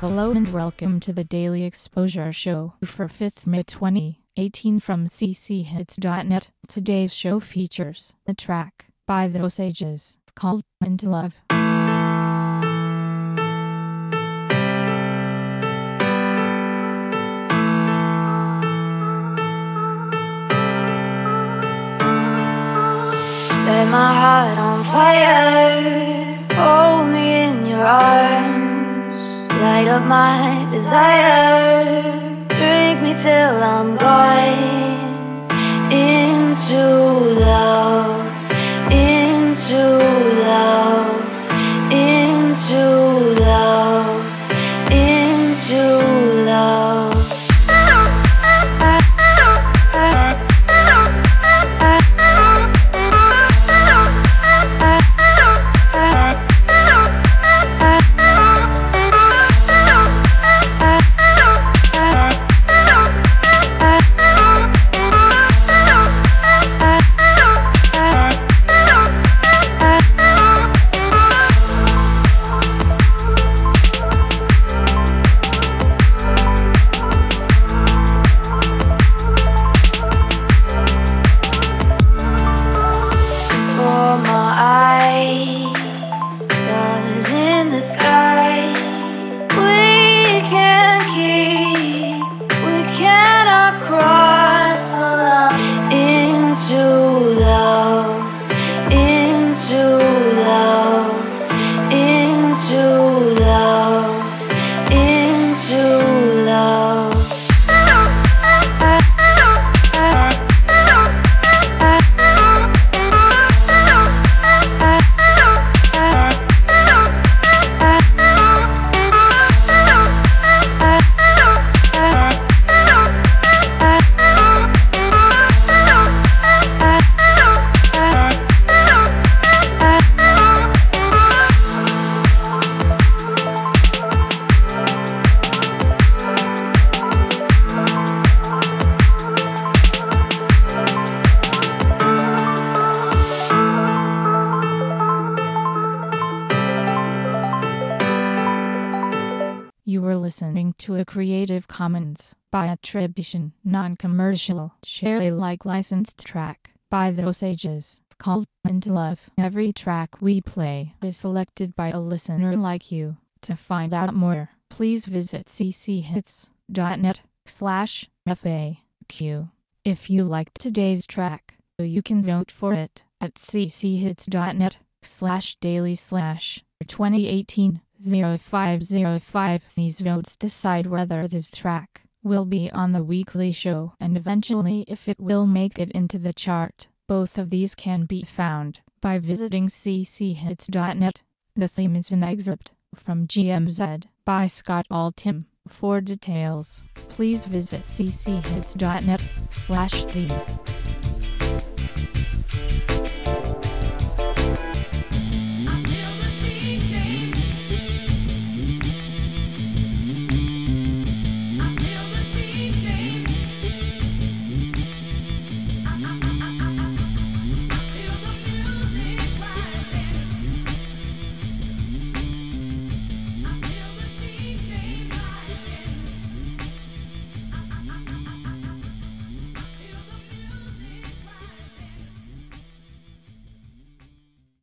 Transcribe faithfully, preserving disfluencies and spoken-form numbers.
Hello and welcome to the Daily Exposure Show for fifth of May twenty eighteen from c c hits dot net. Today's show features a track by The Osages called Into Love. Set my heart on fire, hold me in your arms, light up my desire, drink me till I'm gone. Into love, into love, into love, into love. You were listening to a Creative Commons by attribution, non-commercial, share Alike licensed track by The Osages called Into Love. Every track we play is selected by a listener like you. To find out more, please visit c c hits dot net slash F A Q. If you liked today's track, you can vote for it at c c hits dot net slash daily slash twenty eighteen oh five oh five. These votes decide whether this track will be on the weekly show and eventually if it will make it into the chart. Both of these can be found by visiting c c hits dot net. The theme is an excerpt from G M Z by Scott Altham. For details, please visit c c hits dot net slash theme.